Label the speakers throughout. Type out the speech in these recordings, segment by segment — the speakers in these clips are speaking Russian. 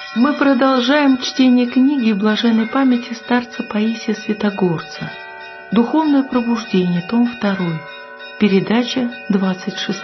Speaker 1: Мы продолжаем чтение книги блаженной памяти старца Паисия Святогорца. Духовное пробуждение, том 2, передача 26.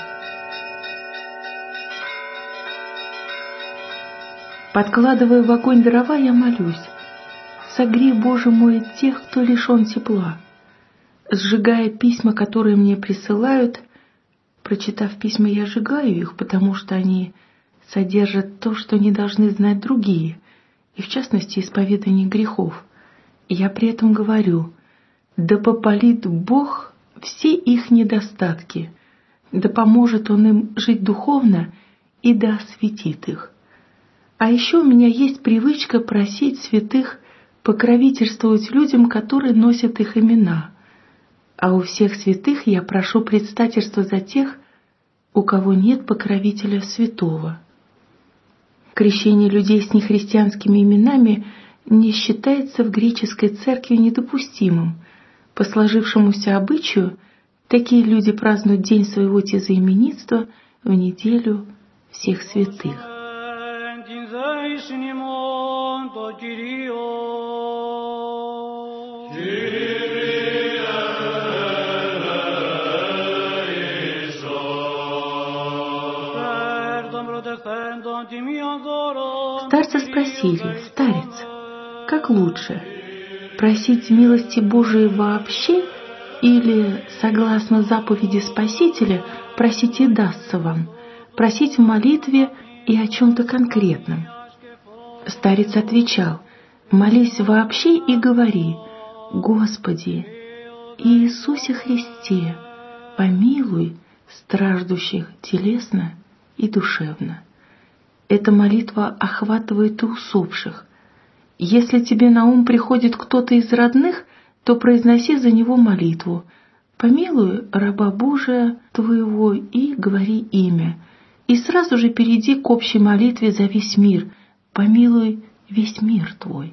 Speaker 1: Подкладывая в огонь дрова, я молюсь: согрей, Боже мой, тех, кто лишен тепла. Сжигая письма, которые мне присылают, прочитав письма, я сжигаю их, потому что они содержат то, что не должны знать другие, и в частности исповедание грехов. И я при этом говорю: да попалит Бог все их недостатки, да поможет Он им жить духовно и да осветит их. А еще у меня есть привычка просить святых покровительствовать людям, которые носят их имена. А у всех святых я прошу предстательства за тех, у кого нет покровителя святого. Крещение людей с нехристианскими именами не считается в греческой церкви недопустимым. По сложившемуся обычаю, такие люди празднуют день своего тезаименитства в неделю всех святых. Старца спросили: старец, как лучше, просить милости Божией вообще или, согласно заповеди Спасителя, просить и дастся вам, просить в молитве и о чем-то конкретном? Старец отвечал: молись вообще и говори: Господи, Иисусе Христе, помилуй страждущих телесно и душевно. Эта молитва охватывает и усопших. Если тебе на ум приходит кто-то из родных, то произноси за него молитву: помилуй раба Божия твоего, и говори имя. И сразу же перейди к общей молитве за весь мир: помилуй весь мир твой.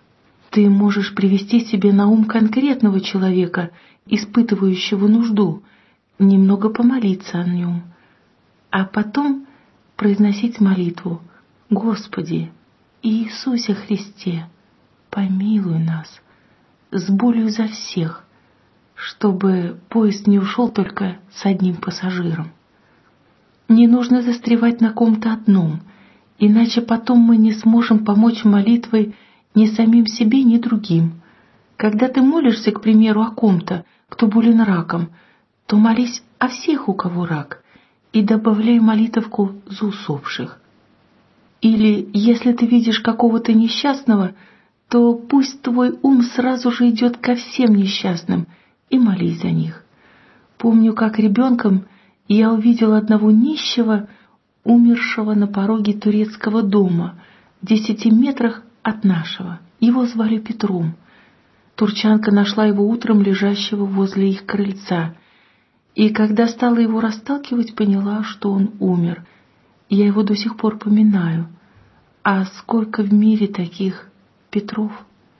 Speaker 1: Ты можешь привести себе на ум конкретного человека, испытывающего нужду, немного помолиться о нем, а потом произносить молитву: Господи, Иисусе Христе, помилуй нас, с болью за всех, чтобы поезд не ушел только с одним пассажиром. Не нужно застревать на ком-то одном, иначе потом мы не сможем помочь молитвой ни самим себе, ни другим. Когда ты молишься, к примеру, о ком-то, кто болен раком, то молись о всех, у кого рак, и добавляй молитовку за усопших. Или, если ты видишь какого-то несчастного, то пусть твой ум сразу же идет ко всем несчастным и молись за них. Помню, как ребенком я увидел одного нищего, умершего на пороге турецкого дома, в 10 метрах от нашего. Его звали Петром. Турчанка нашла его утром лежащего возле их крыльца, и когда стала его расталкивать, поняла, что он умер. Я его до сих пор поминаю. А сколько в мире таких Петров?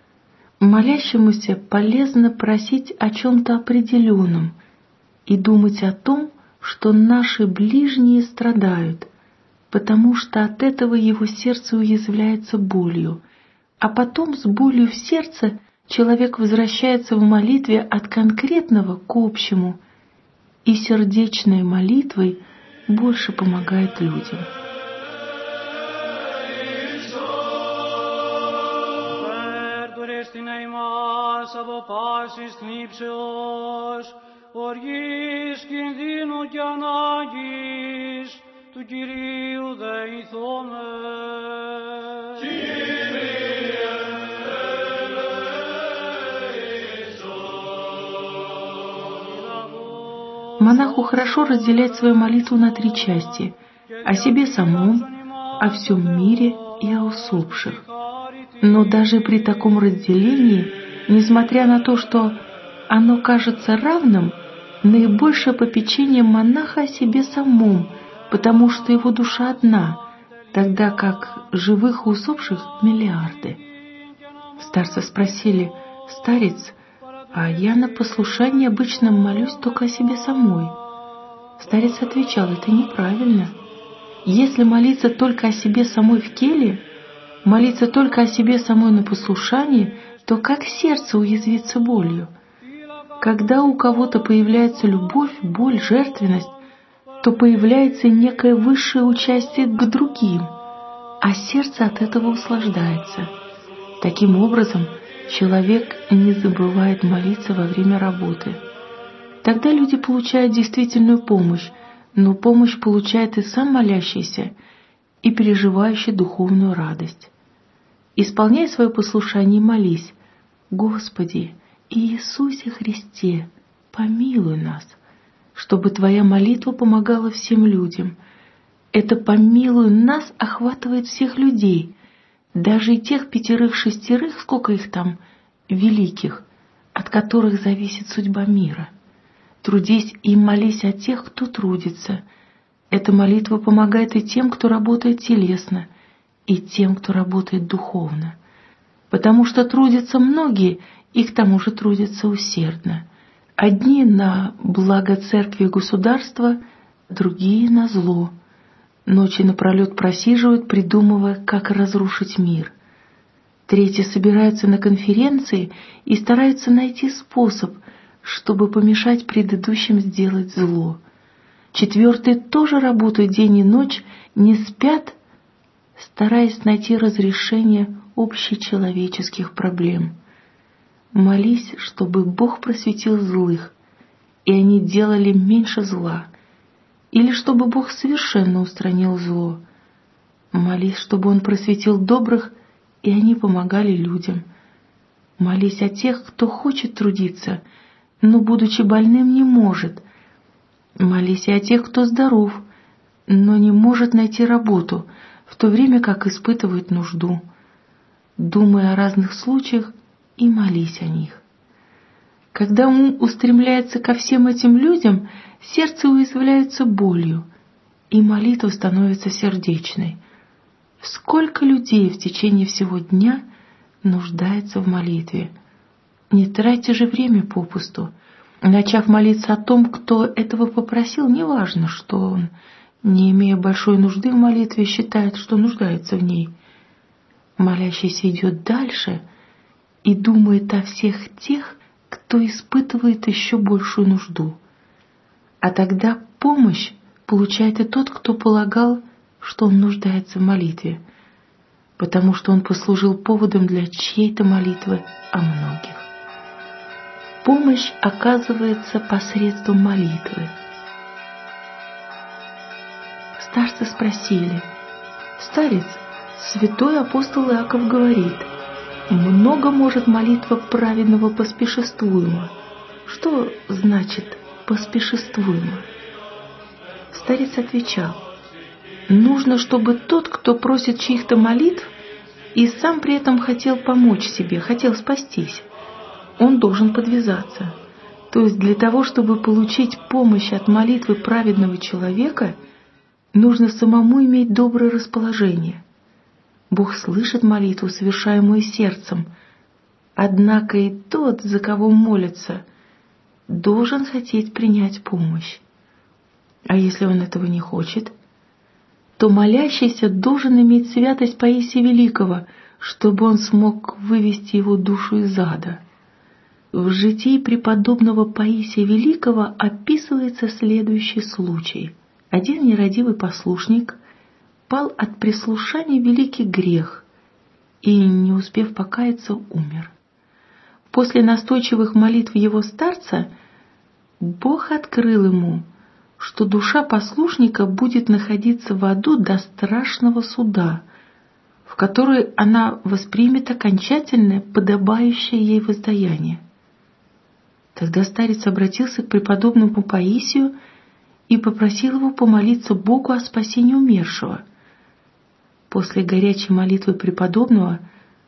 Speaker 1: Молящемуся полезно просить о чем-то определенном и думать о том, что наши ближние страдают, потому что от этого его сердце уязвляется болью, а потом с болью в сердце человек возвращается в молитве от конкретного к общему, и сердечной молитвой больше помогает людям. Монаху хорошо разделять свою молитву на 3 части: о себе самом, о всем мире и о усопших. Но даже при таком разделении, несмотря на то, что оно кажется равным, наибольшее попечение монаха о себе самом, потому что его душа одна, тогда как живых и усопших миллиарды. Старца спросили: старец, а я на послушании обычно молюсь только о себе самой. Старец отвечал: это неправильно. Если молиться только о себе самой в келье, молиться только о себе самой на послушании, то как сердце уязвится болью? Когда у кого-то появляется любовь, боль, жертвенность, то появляется некое высшее участие к другим, а сердце от этого услаждается. Таким образом, человек не забывает молиться во время работы. Тогда люди получают действительную помощь, но помощь получает и сам молящийся, и переживающий духовную радость. Исполняй свое послушание и молись: «Господи, Иисусе Христе, помилуй нас», чтобы Твоя молитва помогала всем людям. Это «помилуй нас» охватывает всех людей, даже и тех 5-6, сколько их там, великих, от которых зависит судьба мира. Трудись и молись о тех, кто трудится. Эта молитва помогает и тем, кто работает телесно, и тем, кто работает духовно. Потому что трудятся многие, и к тому же трудятся усердно. Одни на благо церкви и государства, другие на зло. Ночи напролет просиживают, придумывая, как разрушить мир. Третьи собираются на конференции и стараются найти способ, чтобы помешать предыдущим сделать зло. Четвертые тоже работают день и ночь, не спят, стараясь найти разрешение общечеловеческих проблем. Молись, чтобы Бог просветил злых, и они делали меньше зла, или чтобы Бог совершенно устранил зло. Молись, чтобы Он просветил добрых, и они помогали людям. Молись о тех, кто хочет трудиться, но, будучи больным, не может. Молись и о тех, кто здоров, но не может найти работу, в то время как испытывает нужду. Думай о разных случаях и молись о них. Когда ум устремляется ко всем этим людям, сердце уязвляется болью, и молитва становится сердечной. Сколько людей в течение всего дня нуждается в молитве? Не тратьте же время попусту. Начав молиться о том, кто этого попросил, неважно, что он, не имея большой нужды в молитве, считает, что нуждается в ней. Молящийся идет дальше и думает о всех тех, кто испытывает еще большую нужду. А тогда помощь получает и тот, кто полагал, что он нуждается в молитве, потому что он послужил поводом для чьей-то молитвы о многих. Помощь оказывается посредством молитвы. Старцы спросили: «Старец, святой апостол Иаков говорит: много может молитва праведного поспешествуемо». Что значит «поспешествуемо»? Старец отвечал: нужно, чтобы тот, кто просит чьих-то молитв, и сам при этом хотел помочь себе, хотел спастись, он должен подвязаться. То есть для того, чтобы получить помощь от молитвы праведного человека, нужно самому иметь доброе расположение. Бог слышит молитву, совершаемую сердцем, однако и тот, за кого молится, должен хотеть принять помощь. А если он этого не хочет, то молящийся должен иметь святость Паисия Великого, чтобы он смог вывести его душу из ада. В житии преподобного Паисия Великого описывается следующий случай. Один нерадивый послушник пал от прислушания в великий грех и, не успев покаяться, умер. После настойчивых молитв его старца Бог открыл ему, что душа послушника будет находиться в аду до страшного суда, в который она воспримет окончательное, подобающее ей воздаяние. Тогда старец обратился к преподобному Паисию и попросил его помолиться Богу о спасении умершего. После горячей молитвы преподобного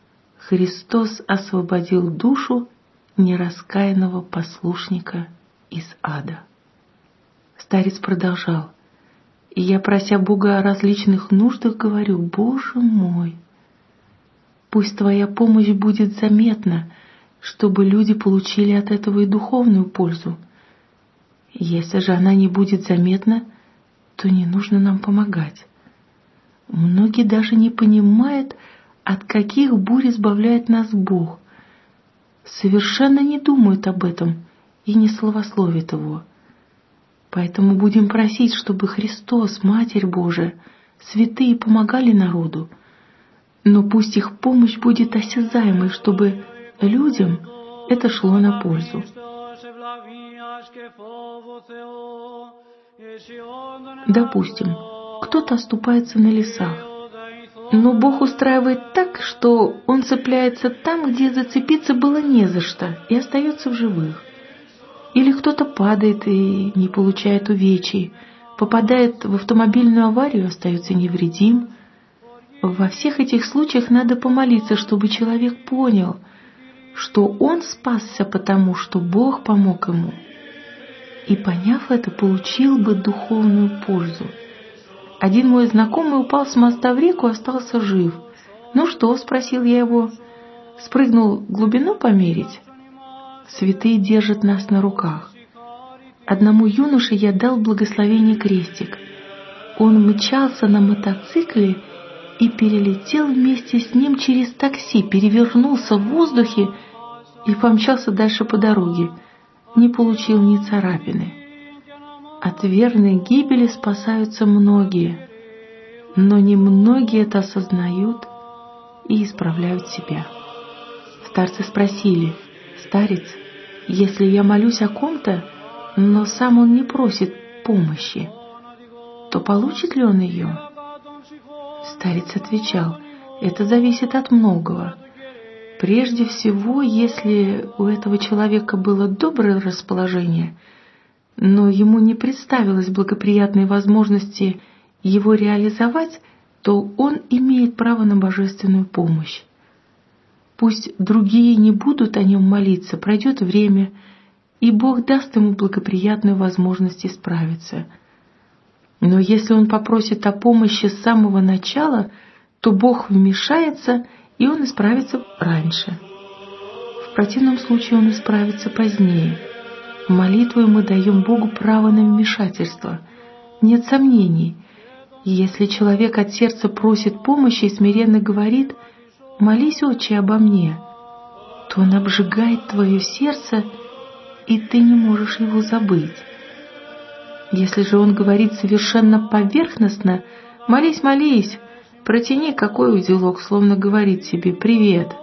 Speaker 1: Христос освободил душу нераскаянного послушника из ада. Старец продолжал: «И я, прося Бога о различных нуждах, говорю: Боже мой, пусть Твоя помощь будет заметна, чтобы люди получили от этого и духовную пользу. Если же она не будет заметна, то не нужно нам помогать. Многие даже не понимают, от каких бурь избавляет нас Бог, совершенно не думают об этом и не славословят Его. Поэтому будем просить, чтобы Христос, Матерь Божия, святые помогали народу, но пусть их помощь будет осязаемой, чтобы людям это шло на пользу. Допустим, кто-то оступается на лесах, но Бог устраивает так, что он цепляется там, где зацепиться было не за что, и остается в живых. Или кто-то падает и не получает увечий, попадает в автомобильную аварию и остается невредим. Во всех этих случаях надо помолиться, чтобы человек понял, что он спасся потому, что Бог помог ему, и, поняв это, получил бы духовную пользу. Один мой знакомый упал с моста в реку, остался жив. «Ну что?» — спросил я его. «Спрыгнул глубину померить?» Святые держат нас на руках. Одному юноше я дал благословение крестик. Он мчался на мотоцикле и перелетел вместе с ним через такси, перевернулся в воздухе и помчался дальше по дороге. Не получил ни царапины. От верной гибели спасаются многие, но немногие это осознают и исправляют себя. Старцы спросили: «Старец, если я молюсь о ком-то, но сам он не просит помощи, то получит ли он ее?» Старец отвечал: «Это зависит от многого. Прежде всего, если у этого человека было доброе расположение, но ему не представилось благоприятной возможности его реализовать, то он имеет право на божественную помощь. Пусть другие не будут о нем молиться, пройдет время, и Бог даст ему благоприятную возможность исправиться. Но если он попросит о помощи с самого начала, то Бог вмешается, и он исправится раньше. В противном случае он исправится позднее. Молитвой мы даем Богу право на вмешательство. Нет сомнений, если человек от сердца просит помощи и смиренно говорит: «Молись, Отче, обо мне», то он обжигает твое сердце, и ты не можешь его забыть. Если же он говорит совершенно поверхностно: «Молись, молись», протяни какой узелок, словно говорит себе: «Привет».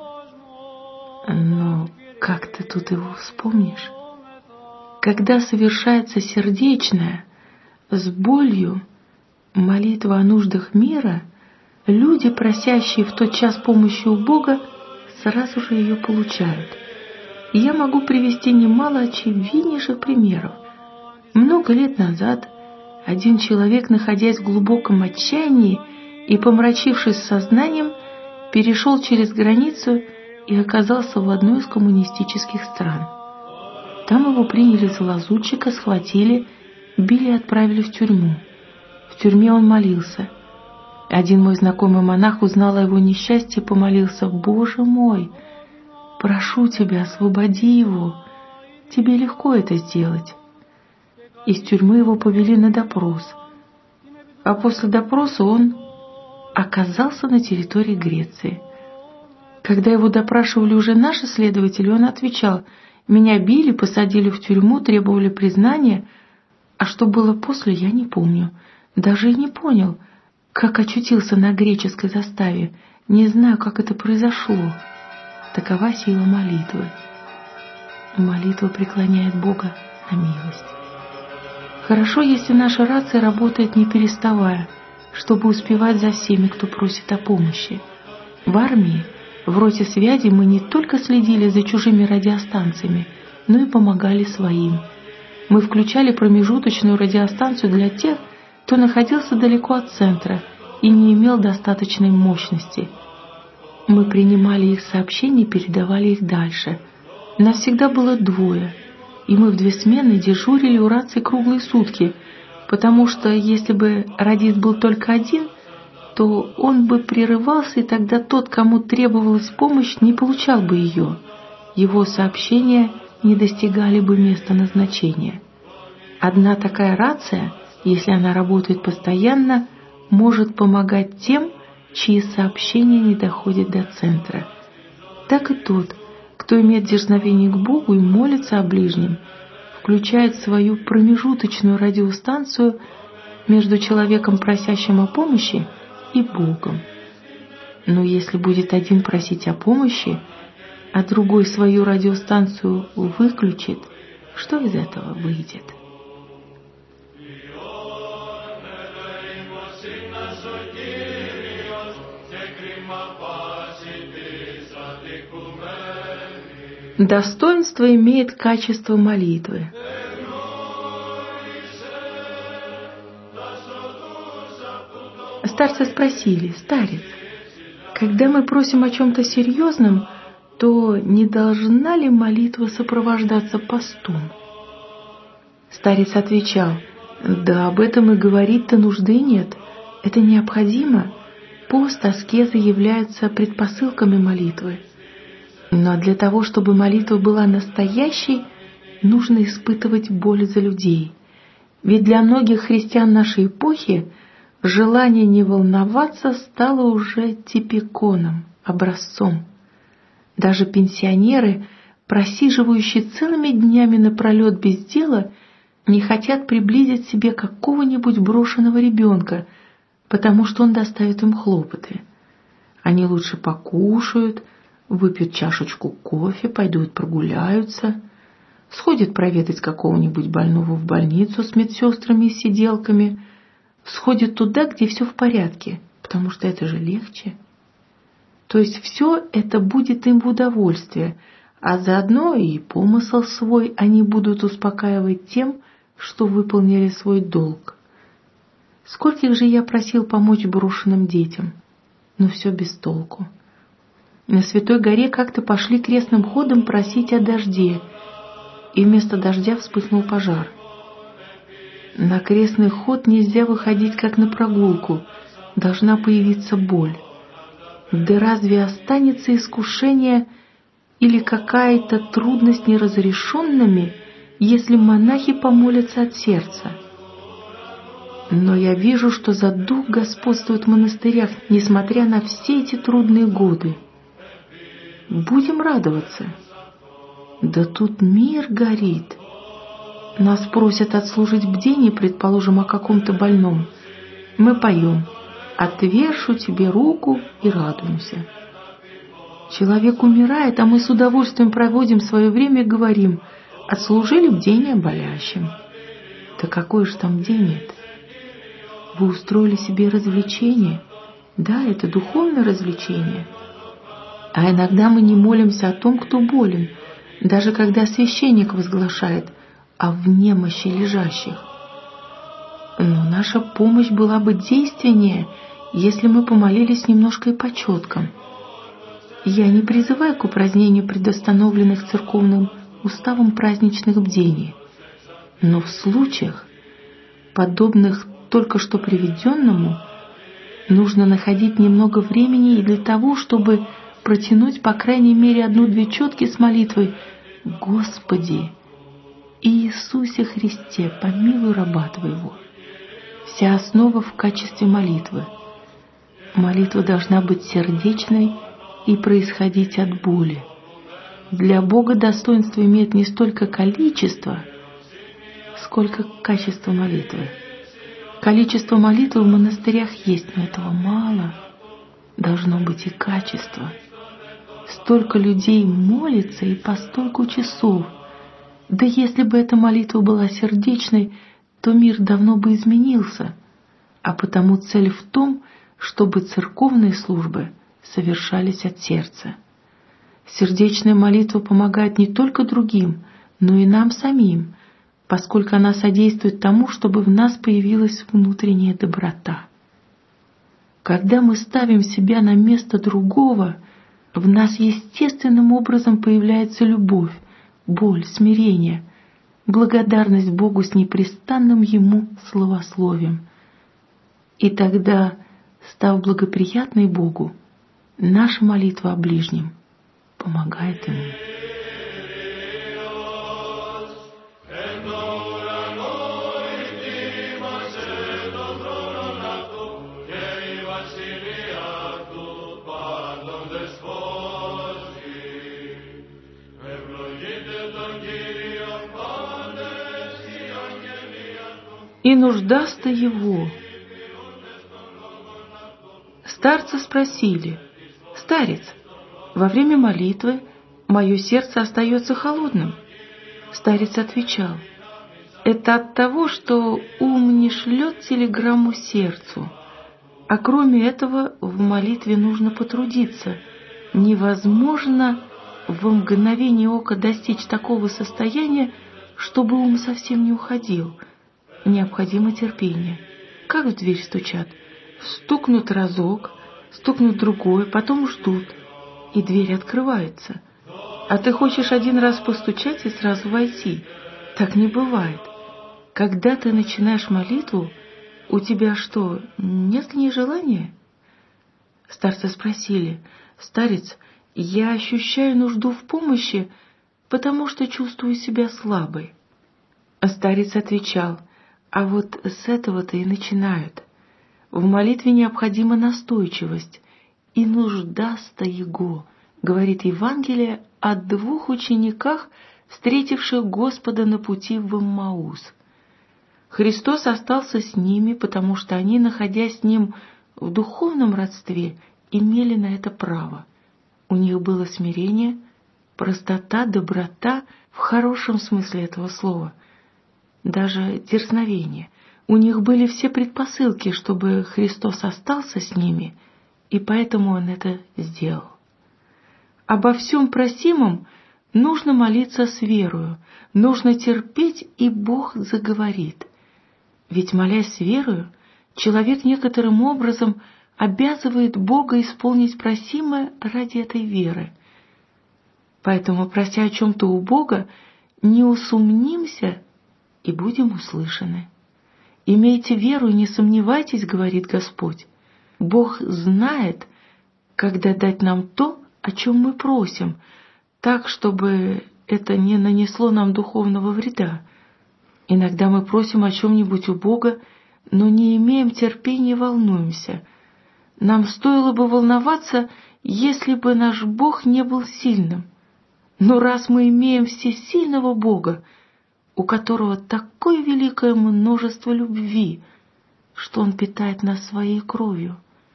Speaker 1: Но как ты тут его вспомнишь? Когда совершается сердечная, с болью, молитва о нуждах мира, люди, просящие в тот час помощи у Бога, сразу же ее получают. И я могу привести немало очевиднейших примеров. Много лет назад один человек, находясь в глубоком отчаянии и помрачившись сознанием, перешел через границу и оказался в одной из коммунистических стран. Там его приняли за лазутчика, схватили, били и отправили в тюрьму. В тюрьме он молился. Один мой знакомый монах узнал о его несчастье и помолился: «Боже мой, прошу тебя, освободи его, тебе легко это сделать». Из тюрьмы его повели на допрос, а после допроса он оказался на территории Греции. Когда его допрашивали уже наши следователи, он отвечал: «Меня били, посадили в тюрьму, требовали признания, а что было после, я не помню. Даже и не понял, как очутился на греческой заставе. Не знаю, как это произошло». Такова сила молитвы. Молитва преклоняет Бога на милость. Хорошо, если наша рация работает не переставая, чтобы успевать за всеми, кто просит о помощи. В армии, в роте связи мы не только следили за чужими радиостанциями, но и помогали своим. Мы включали промежуточную радиостанцию для тех, кто находился далеко от центра и не имел достаточной мощности. Мы принимали их сообщения и передавали их дальше. Нас всегда было двое, и мы в 2 смены дежурили у рации круглые сутки, потому что если бы радист был только один, то он бы прерывался, и тогда тот, кому требовалась помощь, не получал бы ее. Его сообщения не достигали бы места назначения. Одна такая рация, если она работает постоянно, может помогать тем, чьи сообщения не доходят до центра. Так и тот, кто имеет дерзновение к Богу и молится о ближнем, включает свою промежуточную радиостанцию между человеком, просящим о помощи, и Богом. Но если будет один просить о помощи, а другой свою радиостанцию выключит, что из этого выйдет? Достоинство имеет качество молитвы. Старцы спросили: «Старец, когда мы просим о чем-то серьезном, то не должна ли молитва сопровождаться постом?» Старец отвечал: «Да об этом и говорить-то нужды нет. Это необходимо. Пост, аскеза являются предпосылками молитвы. Но для того, чтобы молитва была настоящей, нужно испытывать боль за людей. Ведь для многих христиан нашей эпохи желание не волноваться стало уже типиконом, образцом. Даже пенсионеры, просиживающие целыми днями напролет без дела, не хотят приблизить себе какого-нибудь брошенного ребенка, потому что он доставит им хлопоты. Они лучше покушают, выпьют чашечку кофе, пойдут прогуляются, сходят проведать какого-нибудь больного в больницу с медсестрами и сиделками, сходят туда, где все в порядке, потому что это же легче. То есть все это будет им в удовольствие, а заодно и помысл свой они будут успокаивать тем, что выполнили свой долг. Скольких же я просил помочь брошенным детям, но все без толку. На Святой горе как-то пошли крестным ходом просить о дожде, и вместо дождя вспыхнул пожар. На крестный ход нельзя выходить как на прогулку, должна появиться боль. Да разве останется искушение или какая-то трудность неразрешенными, если монахи помолятся от сердца? Но я вижу, что за дух господствует в монастырях, несмотря на все эти трудные годы. Будем радоваться. Да тут мир горит. Нас просят отслужить бдение, предположим, о каком-то больном. Мы поем: «Отвешу тебе руку» и радуемся. Человек умирает, а мы с удовольствием проводим свое время и говорим: «Отслужили бдение болящим». Да какое же там бдение-то? Вы устроили себе развлечение. Да, это духовное развлечение. А иногда мы не молимся о том, кто болен, даже когда священник возглашает о немощи лежащих. Но наша помощь была бы действеннее, если мы помолились немножко и по четкам. Я не призываю к упразднению предустановленных церковным уставом праздничных бдений, но в случаях, подобных только что приведенному, нужно находить немного времени и для того, чтобы протянуть по крайней мере 1-2 четки с молитвой: «Господи, Иисусе Христе, помилуй раба Твоего». Вся основа в качестве молитвы. Молитва должна быть сердечной и происходить от боли. Для Бога достоинство имеет не столько количество, сколько качество молитвы. Количество молитвы в монастырях есть, но этого мало. Должно быть и качество. Столько людей молится и по столько часов. Да если бы эта молитва была сердечной, то мир давно бы изменился. А потому цель в том, чтобы церковные службы совершались от сердца. Сердечная молитва помогает не только другим, но и нам самим, поскольку она содействует тому, чтобы в нас появилась внутренняя доброта. Когда мы ставим себя на место другого, в нас естественным образом появляется любовь, боль, смирение, благодарность Богу с непрестанным Ему славословием. И тогда, став благоприятной Богу, наша молитва о ближнем помогает Ему.
Speaker 2: Василия.
Speaker 1: и нуждаста его». Старца спросили: «Старец, во время молитвы мое сердце остается холодным». Старец отвечал: «Это от того, что ум не шлет телеграмму сердцу, а кроме этого в молитве нужно потрудиться. Невозможно в мгновение ока достичь такого состояния, чтобы ум совсем не уходил. Необходимо терпение. Как в дверь стучат? Стукнут разок, стукнут другой, потом ждут, и дверь открывается. А ты хочешь один раз постучать и сразу войти. Так не бывает. Когда ты начинаешь молитву, у тебя что, нет к ней желания?» Старца спросили: «Старец, я ощущаю нужду в помощи, потому что чувствую себя слабой». А старец отвечал: «А вот с этого-то и начинают. В молитве необходима настойчивость, и нуждаста его», говорит Евангелие о 2 учениках, встретивших Господа на пути в Эммаус. Христос остался с ними, потому что они, находясь с Ним в духовном родстве, имели на это право. У них было смирение, простота, доброта в хорошем смысле этого слова, даже дерзновение. У них были все предпосылки, чтобы Христос остался с ними, и поэтому Он это сделал. Обо всем просимом нужно молиться с верою, нужно терпеть, и Бог заговорит. Ведь, молясь с верою, человек некоторым образом обязывает Бога исполнить просимое ради этой веры. Поэтому, прося о чем-то у Бога, не усомнимся и будем услышаны. «Имейте веру и не сомневайтесь», — говорит Господь. Бог знает, когда дать нам то, о чем мы просим, так, чтобы это не нанесло нам духовного вреда. Иногда мы просим о чем-нибудь у Бога, но не имеем терпения и волнуемся. Нам стоило бы волноваться, если бы наш Бог не был сильным. Но раз мы имеем всесильного Бога, у которого такое великое множество любви, что Он питает нас своей кровью,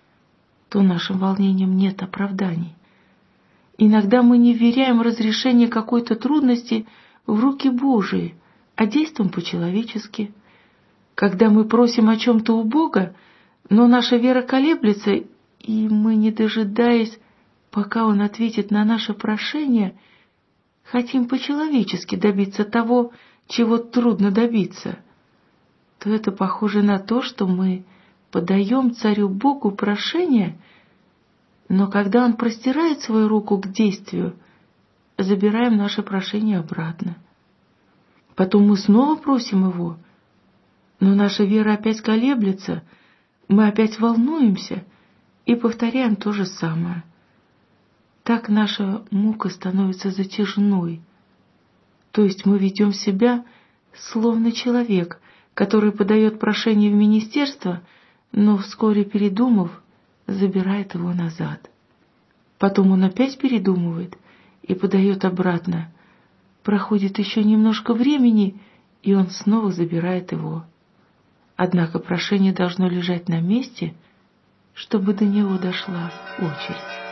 Speaker 1: то нашим волнениям нет оправданий. Иногда мы не вверяем разрешение какой-то трудности в руки Божии, а действуем по-человечески. Когда мы просим о чем-то у Бога, но наша вера колеблется, и мы, не дожидаясь, пока Он ответит на наше прошение, хотим по-человечески добиться того, чего трудно добиться, то это похоже на то, что мы подаем Царю Богу прошение, но когда Он простирает свою руку к действию, забираем наше прошение обратно. Потом мы снова просим Его, но наша вера опять колеблется, мы опять волнуемся и повторяем то же самое. Так наша мука становится затяжной, то есть мы ведем себя словно человек, который подает прошение в министерство, но вскоре, передумав, забирает его назад. Потом он опять передумывает и подает обратно. Проходит еще немножко времени, и он снова забирает его. Однако прошение должно лежать на месте, чтобы до него дошла очередь.